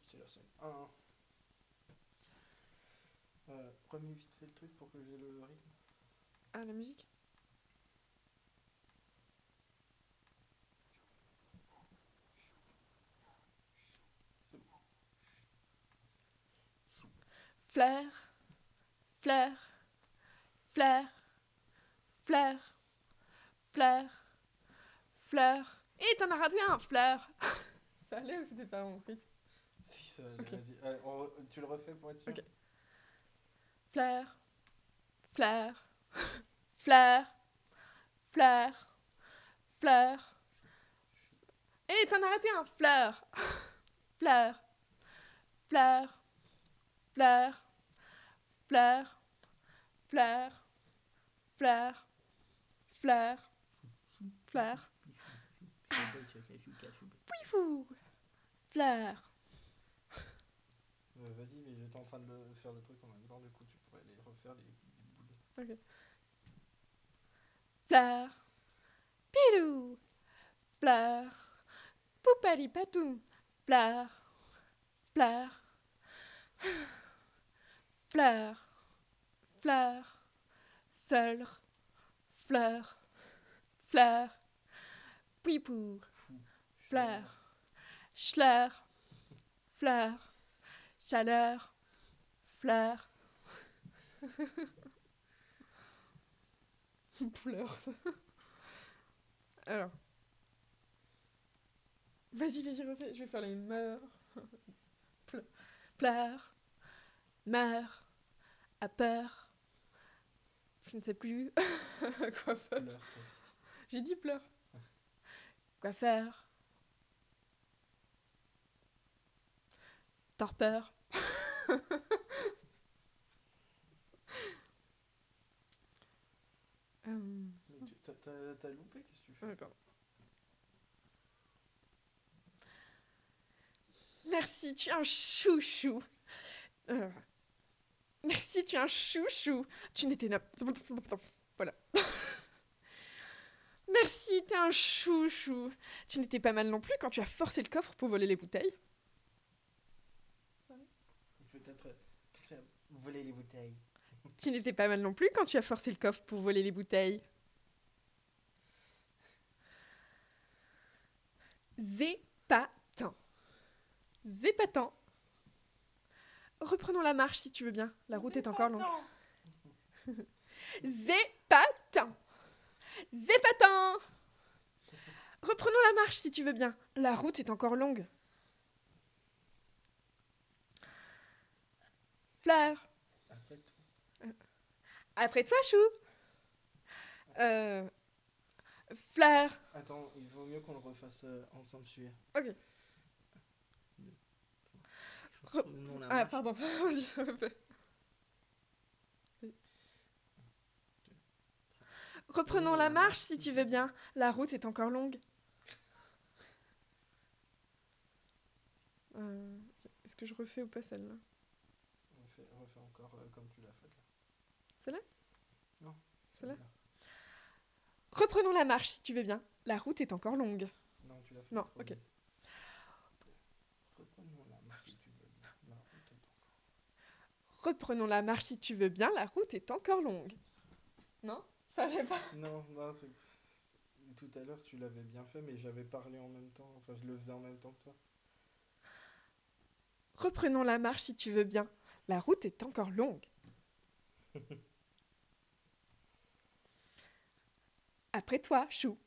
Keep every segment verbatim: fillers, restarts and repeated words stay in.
C'est la scène un. Euh, remets vite fait le truc pour que j'ai le rythme. Ah, la musique. C'est bon. Fleur, fleur, fleur, fleur, fleur, fleur. Et t'en as raté un, fleur. Ça allait ou c'était pas mon rythme? Si, ça allait, Ok. vas-y. Allez, on re- tu le refais pour être sûr? Ok. Fleur, fleur, fleur, fleur, fleur. Et t'en as raté un, fleur, fleur, fleur, fleur, fleur, fleur, fleur, fleur, fleur. Poufou, fleur. Euh, vas-y, mais j'étais en train de le- faire le truc en même temps, du coup tu pourrais les refaire les, les boules. Ok. Fleur, pilou, fleur, poupali patou, fleur, fleur, fleur, fleur, fleur, fleur, fleur, pipou, Fou. fleur, Fleur. chleur, fleur, chaleur, fleur. Fleur. Alors. Vas-y, vas-y, refais. Je vais faire les meurs. Ple- Pleure, meurt, a peur. Je ne sais plus. Quoi faire. Fleur, t'as dit. J'ai dit pleure. Quoi faire. Torpeur. Hum, Mais tu- t'as- t'as t'as loupé, qu'est-ce que tu fais? ouais, pardon. Merci, tu es un chouchou. Euh, Merci, tu es un chouchou. Tu n'étais na- Voilà. Merci, tu es un chouchou. Tu n'étais pas mal non plus quand tu as forcé le coffre pour voler les bouteilles. Peut-être. Tu as volé les bouteilles. Tu n'étais pas mal non plus quand tu as forcé le coffre pour voler les bouteilles. Zépatant. Zépatant. Reprenons la marche si tu veux bien. La route est encore longue. Zépatant. Zépatant. Reprenons la marche si tu veux bien. La route est encore longue. Fleur. Après toi. Après toi, chou. Euh... Fleur. Attends, il vaut mieux qu'on le refasse euh, ensemble celui-là. Ok. Re- Reprenons la Ah, marche. pardon. Vas-y, refais. Reprenons la marche si tu veux bien. La route est encore longue. Euh, Est-ce que je refais ou pas celle-là? Refais, refais encore euh, comme tu l'as fait là. Celle-là? Non. Celle-là? Celle-là. Reprenons la marche si tu veux bien. La route est encore longue. Non, tu l'as fait Non, trop ok. vite. Reprenons la marche si tu veux bien. La route est encore. Reprenons la marche si tu veux bien. La route est encore longue. Non? Ça fait pas. Non, non, c'est... c'est- Tout à l'heure tu l'avais bien fait, mais j'avais parlé en même temps. Enfin, je le faisais en même temps que toi. Reprenons la marche si tu veux bien. La route est encore longue. Après toi, chou.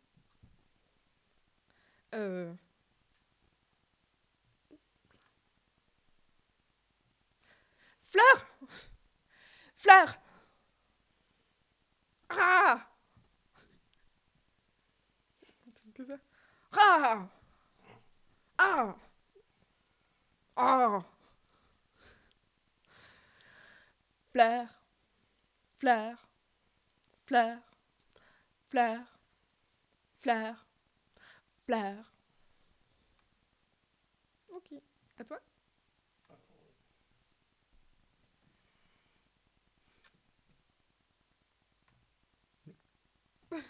Euh... Fleur. Fleur. Ah. Que ça. Ah. Ah. Ah. Fleur. Fleur. Fleur. Fleur. Fleur. Fleur. Ok. À toi?